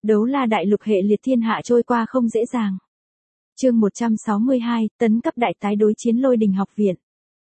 Đấu la đại lục hệ liệt thiên hạ trôi qua không dễ dàng. Chương 162, tấn cấp đại tái đối chiến Lôi Đình học viện.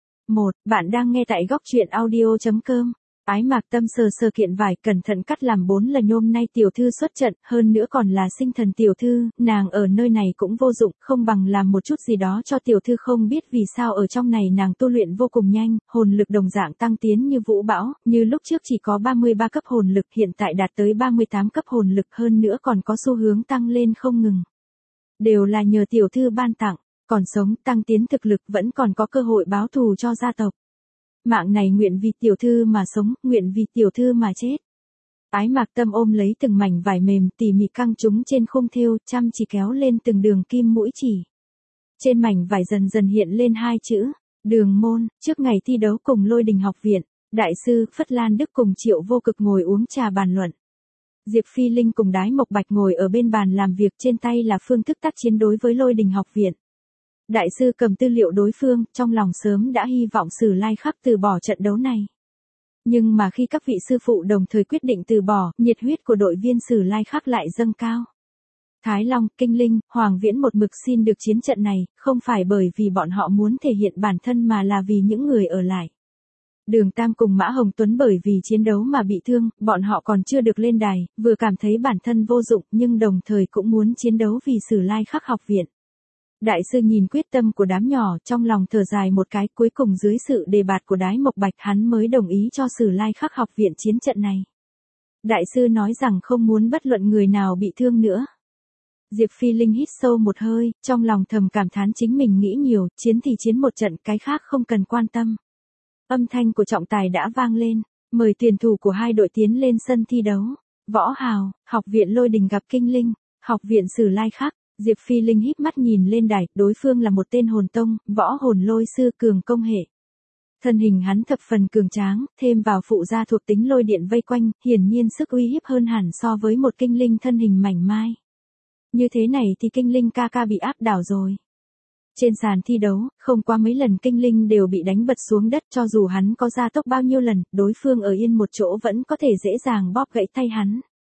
1. Bạn đang nghe tại góc truyện audio.com. Ái Mạc Tâm sờ sờ kiện vải, cẩn thận cắt làm 4 lần. Hôm nay tiểu thư xuất trận, hơn nữa còn là sinh thần tiểu thư, nàng ở nơi này cũng vô dụng, không bằng làm một chút gì đó cho tiểu thư. Không biết vì sao ở trong này nàng tu luyện vô cùng nhanh, hồn lực đồng dạng tăng tiến như vũ bão, như lúc trước chỉ có 33 cấp hồn lực, hiện tại đạt tới 38 cấp hồn lực, hơn nữa còn có xu hướng tăng lên không ngừng. Đều là nhờ tiểu thư ban tặng, còn sống, tăng tiến thực lực, vẫn còn có cơ hội báo thù cho gia tộc. Mạng này nguyện vì tiểu thư mà sống, nguyện vì tiểu thư mà chết. Ái Mạc Tâm ôm lấy từng mảnh vải mềm tỉ mỉ căng chúng trên khung thêu, chăm chỉ kéo lên từng đường kim mũi chỉ. Trên mảnh vải dần dần hiện lên 2 chữ, Đường Môn. Trước ngày thi đấu cùng Lôi Đình học viện, đại sư Phất Lan Đức cùng Triệu Vô Cực ngồi uống trà bàn luận. Diệp Phi Linh cùng Đái Mộc Bạch ngồi ở bên bàn làm việc, trên tay là phương thức tác chiến đối với Lôi Đình học viện. Đại sư cầm tư liệu đối phương, trong lòng sớm đã hy vọng Sử Lai Khắc từ bỏ trận đấu này. Nhưng mà khi các vị sư phụ đồng thời quyết định từ bỏ, nhiệt huyết của đội viên Sử Lai Khắc lại dâng cao. Thái Long, Kinh Linh, Hoàng Viễn một mực xin được chiến trận này, không phải bởi vì bọn họ muốn thể hiện bản thân mà là vì những người ở lại. Đường Tam cùng Mã Hồng Tuấn bởi vì chiến đấu mà bị thương, bọn họ còn chưa được lên đài, vừa cảm thấy bản thân vô dụng nhưng đồng thời cũng muốn chiến đấu vì Sử Lai Khắc học viện. Đại sư nhìn quyết tâm của đám nhỏ, trong lòng thở dài một cái, cuối cùng dưới sự đề bạt của Đái Mộc Bạch hắn mới đồng ý cho Sử Lai Khắc học viện chiến trận này. Đại sư nói rằng không muốn bất luận người nào bị thương nữa. Diệp Phi Linh hít sâu một hơi, trong lòng thầm cảm thán chính mình nghĩ nhiều, chiến thì chiến một trận, cái khác không cần quan tâm. Âm thanh của trọng tài đã vang lên, mời tuyển thủ của hai đội tiến lên sân thi đấu. Võ Hào, học viện Lôi Đình gặp Kinh Linh, học viện Sử Lai Khắc. Diệp Phi Linh híp mắt nhìn lên đài, đối phương là một tên hồn tông, võ hồn lôi sư cường công hệ. Thân hình hắn thập phần cường tráng, thêm vào phụ gia thuộc tính lôi điện vây quanh, hiển nhiên sức uy hiếp hơn hẳn so với một Kinh Linh thân hình mảnh mai. Như thế này thì Kinh Linh ca ca bị áp đảo rồi. Trên sàn thi đấu, không qua mấy lần Kinh Linh đều bị đánh bật xuống đất, cho dù hắn có gia tốc bao nhiêu lần, đối phương ở yên một chỗ vẫn có thể dễ dàng bóp gãy tay hắn.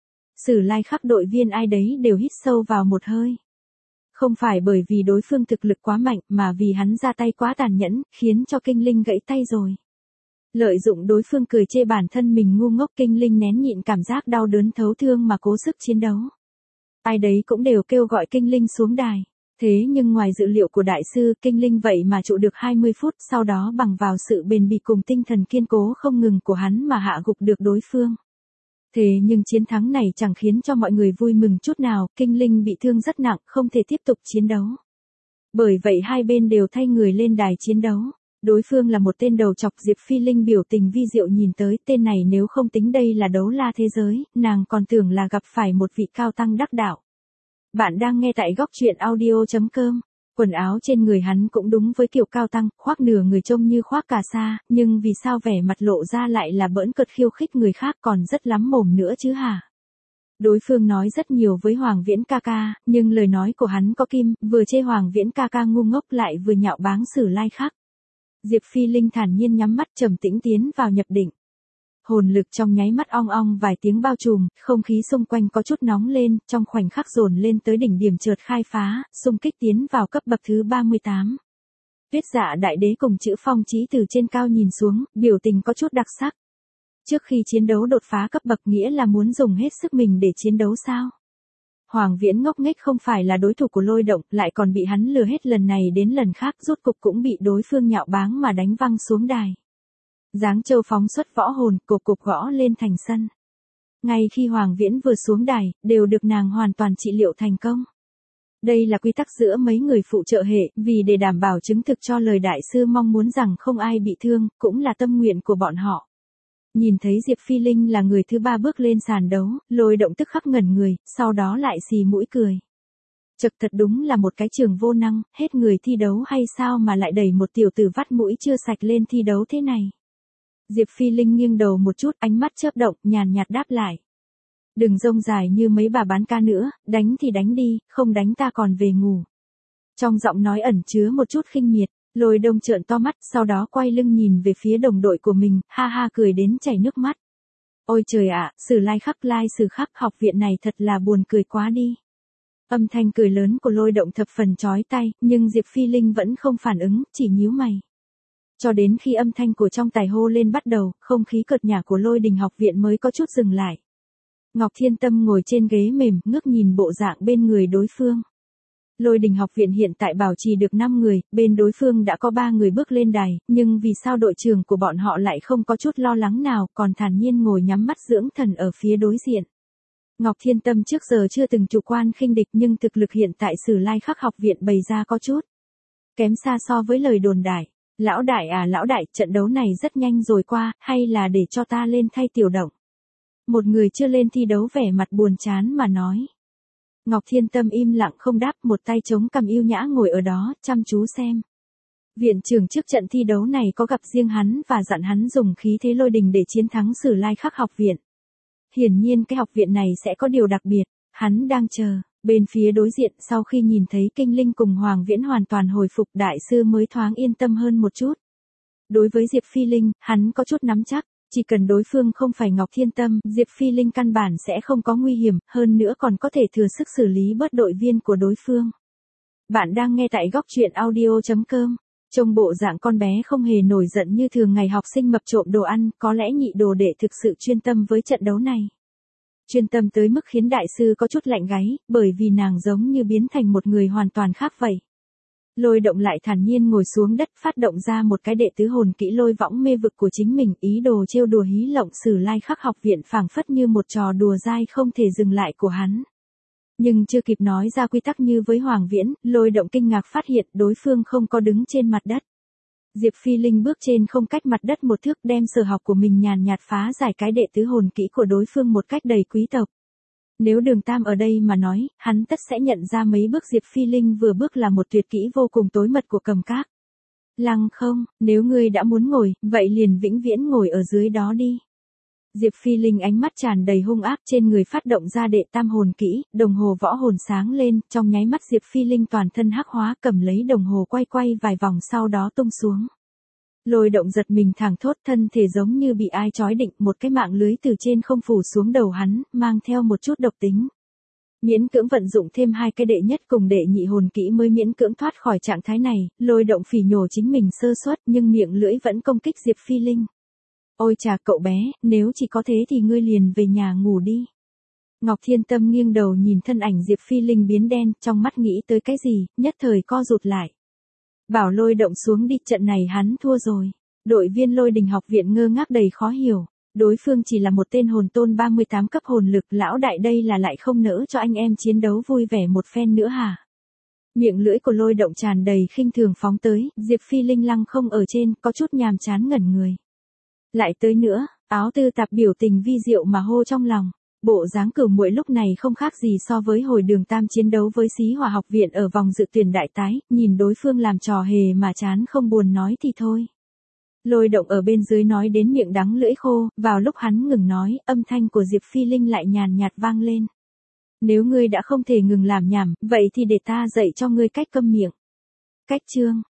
Sử Lai Khắc đội viên ai đấy đều hít sâu vào một hơi. Không phải bởi vì đối phương thực lực quá mạnh mà vì hắn ra tay quá tàn nhẫn, khiến cho Kinh Linh gãy tay rồi. Lợi dụng đối phương cười chê bản thân mình ngu ngốc, Kinh Linh nén nhịn cảm giác đau đớn thấu thương mà cố sức chiến đấu. Ai đấy cũng đều kêu gọi Kinh Linh xuống đài. Thế nhưng ngoài dự liệu của đại sư, Kinh Linh vậy mà trụ được 20 phút, sau đó bằng vào sự bền bỉ cùng tinh thần kiên cố không ngừng của hắn mà hạ gục được đối phương. Thế nhưng chiến thắng này chẳng khiến cho mọi người vui mừng chút nào, Kinh Linh bị thương rất nặng, không thể tiếp tục chiến đấu. Bởi vậy hai bên đều thay người lên đài chiến đấu. Đối phương là một tên đầu chọc, Diệp Phi Linh biểu tình vi diệu nhìn tới, tên này nếu không tính đây là đấu la thế giới, nàng còn tưởng là gặp phải một vị cao tăng đắc đạo. Bạn đang nghe tại góc truyện audio.com. Quần áo trên người hắn cũng đúng với kiểu cao tăng, khoác nửa người trông như khoác cà sa, nhưng vì sao vẻ mặt lộ ra lại là bỡn cợt khiêu khích người khác, còn rất lắm mồm nữa chứ hả? Đối phương nói rất nhiều với Hoàng Viễn ca ca, nhưng lời nói của hắn có kim, vừa chê Hoàng Viễn ca ca ngu ngốc lại vừa nhạo báng Sử Lai Khắc. Diệp Phi Linh thản nhiên nhắm mắt trầm tĩnh tiến vào nhập định. Hồn lực trong nháy mắt ong ong vài tiếng bao trùm, không khí xung quanh có chút nóng lên, trong khoảnh khắc dồn lên tới đỉnh điểm chợt khai phá, xung kích tiến vào cấp bậc thứ 38. Tuyết Dạ Đại Đế cùng Chữ Phong Chí từ trên cao nhìn xuống, biểu tình có chút đặc sắc. Trước khi chiến đấu đột phá cấp bậc nghĩa là muốn dùng hết sức mình để chiến đấu sao? Hoàng Viễn ngốc nghếch không phải là đối thủ của Lôi Động, lại còn bị hắn lừa hết lần này đến lần khác, rốt cục cũng bị đối phương nhạo báng mà đánh văng xuống đài. Giáng Châu phóng xuất võ hồn, cộp cộp gõ lên thành sân. Ngay khi Hoàng Viễn vừa xuống đài, đều được nàng hoàn toàn trị liệu thành công. Đây là quy tắc giữa mấy người phụ trợ hệ, vì để đảm bảo chứng thực cho lời đại sư mong muốn rằng không ai bị thương, cũng là tâm nguyện của bọn họ. Nhìn thấy Diệp Phi Linh là người thứ 3 bước lên sàn đấu, Lôi Động tức khắc ngẩn người, sau đó lại xì mũi cười. Chật, thật đúng là một cái trường vô năng, hết người thi đấu hay sao mà lại đẩy một tiểu tử vắt mũi chưa sạch lên thi đấu thế này. Diệp Phi Linh nghiêng đầu một chút, ánh mắt chớp động, nhàn nhạt đáp lại. Đừng rông dài như mấy bà bán ca nữa, đánh thì đánh đi, không đánh ta còn về ngủ. Trong giọng nói ẩn chứa một chút khinh miệt, Lôi Đông trợn to mắt, sau đó quay lưng nhìn về phía đồng đội của mình, ha ha cười đến chảy nước mắt. Ôi trời ạ, Sử Lai Khắc Lai Sử Khắc học viện này thật là buồn cười quá đi. Âm thanh cười lớn của Lôi Động thập phần chói tai, nhưng Diệp Phi Linh vẫn không phản ứng, chỉ nhíu mày. Cho đến khi âm thanh của trong tài hô lên bắt đầu, không khí cợt nhả của Lôi Đình học viện mới có chút dừng lại. Ngọc Thiên Tâm ngồi trên ghế mềm, ngước nhìn bộ dạng bên người đối phương. Lôi Đình học viện hiện tại bảo trì được 5 người, bên đối phương đã có 3 người bước lên đài, nhưng vì sao đội trưởng của bọn họ lại không có chút lo lắng nào, còn thản nhiên ngồi nhắm mắt dưỡng thần ở phía đối diện. Ngọc Thiên Tâm trước giờ chưa từng chủ quan khinh địch, nhưng thực lực hiện tại Sử Lai Khắc học viện bày ra có chút kém xa so với lời đồn đại. Lão đại à lão đại, trận đấu này rất nhanh rồi qua, hay là để cho ta lên thay Tiểu Động? Một người chưa lên thi đấu vẻ mặt buồn chán mà nói. Ngọc Thiên Tâm im lặng không đáp, một tay chống cằm yêu nhã ngồi ở đó, chăm chú xem. Viện trưởng trước trận thi đấu này có gặp riêng hắn và dặn hắn dùng khí thế lôi đình để chiến thắng Sử Lai Khắc học viện. Hiển nhiên cái học viện này sẽ có điều đặc biệt, hắn đang chờ. Bên phía đối diện sau khi nhìn thấy Kinh Linh cùng Hoàng Viễn hoàn toàn hồi phục, đại sư mới thoáng yên tâm hơn một chút. Đối với Diệp Phi Linh, hắn có chút nắm chắc, chỉ cần đối phương không phải Ngọc Thiên Tâm, Diệp Phi Linh căn bản sẽ không có nguy hiểm, hơn nữa còn có thể thừa sức xử lý bớt đội viên của đối phương. Bạn đang nghe tại góc truyện audio.com. Trông bộ dạng con bé không hề nổi giận như thường ngày học sinh mập trộm đồ ăn, có lẽ nhị đồ đệ thực sự chuyên tâm với trận đấu này. Chuyên tâm tới mức khiến đại sư có chút lạnh gáy, bởi vì nàng giống như biến thành một người hoàn toàn khác vậy. Lôi Động lại thản nhiên ngồi xuống đất, phát động ra một cái đệ tứ hồn kỹ lôi võng mê vực của chính mình, ý đồ trêu đùa hí lộng Sử Lai Khắc học viện phảng phất như một trò đùa dai không thể dừng lại của hắn. Nhưng chưa kịp nói ra quy tắc như với Hoàng Viễn, Lôi Động kinh ngạc phát hiện đối phương không có đứng trên mặt đất. Diệp Phi Linh bước trên không cách mặt đất một thước, đem sở học của mình nhàn nhạt phá giải cái đệ tứ hồn kỹ của đối phương một cách đầy quý tộc. Nếu Đường Tam ở đây mà nói, hắn tất sẽ nhận ra mấy bước Diệp Phi Linh vừa bước là một tuyệt kỹ vô cùng tối mật của Cầm Các. Lăng không, nếu ngươi đã muốn ngồi, vậy liền vĩnh viễn ngồi ở dưới đó đi. Diệp Phi Linh ánh mắt tràn đầy hung ác, trên người phát động ra đệ tam hồn kỹ, đồng hồ võ hồn sáng lên, trong nháy mắt Diệp Phi Linh toàn thân hắc hóa, cầm lấy đồng hồ quay quay vài vòng sau đó tung xuống. Lôi Động giật mình thảng thốt, thân thể giống như bị ai trói định, một cái mạng lưới từ trên không phủ xuống đầu hắn, mang theo một chút độc tính. Miễn cưỡng vận dụng thêm 2 cái đệ nhất cùng đệ nhị hồn kỹ mới miễn cưỡng thoát khỏi trạng thái này, Lôi Động phỉ nhổ chính mình sơ suất, nhưng miệng lưỡi vẫn công kích Diệp Phi Linh. Ôi chà cậu bé, nếu chỉ có thế thì ngươi liền về nhà ngủ đi. Ngọc Thiên Tâm nghiêng đầu nhìn thân ảnh Diệp Phi Linh biến đen, trong mắt nghĩ tới cái gì, nhất thời co rụt lại. Bảo Lôi Động xuống đi, trận này hắn thua rồi. Đội viên Lôi Đình học viện ngơ ngác đầy khó hiểu. Đối phương chỉ là một tên hồn tôn 38 cấp hồn lực, lão đại đây là lại không nỡ cho anh em chiến đấu vui vẻ một phen nữa hả? Miệng lưỡi của Lôi Động tràn đầy khinh thường phóng tới, Diệp Phi Linh lăng không ở trên, có chút nhàm chán ngẩn người. Lại tới nữa, áo tư tạp biểu tình vi diệu mà hô trong lòng. Bộ dáng Cửu Muội lúc này không khác gì so với hồi Đường Tam chiến đấu với Xí Hỏa học viện ở vòng dự tuyển đại tái, nhìn đối phương làm trò hề mà chán không buồn nói thì thôi. Lôi Động ở bên dưới nói đến miệng đắng lưỡi khô, vào lúc hắn ngừng nói, âm thanh của Diệp Phi Linh lại nhàn nhạt vang lên. Nếu ngươi đã không thể ngừng làm nhảm, vậy thì để ta dạy cho ngươi cách câm miệng. Cách chương